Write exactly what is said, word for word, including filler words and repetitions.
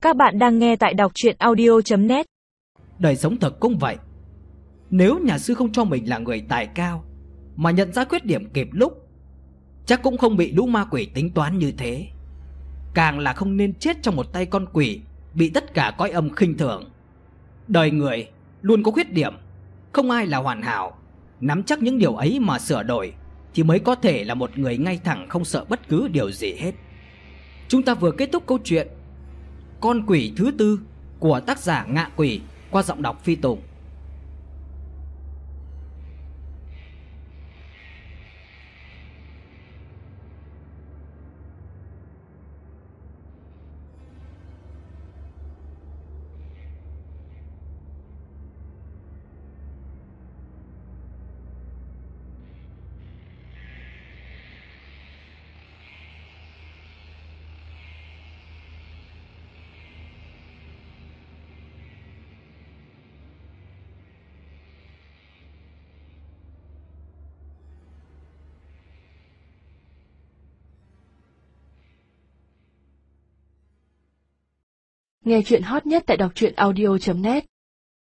Các bạn đang nghe tại đọc truyện audio chấm net. Đời sống thực cũng vậy. Nếu nhà sư không cho mình là người tài cao mà nhận ra khuyết điểm kịp lúc, chắc cũng không bị lũ ma quỷ tính toán như thế. Càng là không nên chết trong một tay con quỷ bị tất cả cõi âm khinh thường. Đời người luôn có khuyết điểm, không ai là hoàn hảo. Nắm chắc những điều ấy mà sửa đổi thì mới có thể là một người ngay thẳng, không sợ bất cứ điều gì hết. Chúng ta vừa kết thúc câu chuyện Con quỷ thứ tư của tác giả Ngạ Quỷ qua giọng đọc Phi Tùng. Nghe truyện hot nhất tại đọc truyện audio chấm net.